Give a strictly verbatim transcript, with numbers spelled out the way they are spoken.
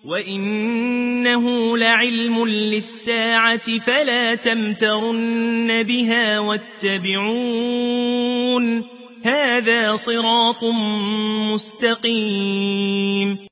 وإنه لعلم للساعة فلا تمترن بها واتبعون هذا صراط مستقيم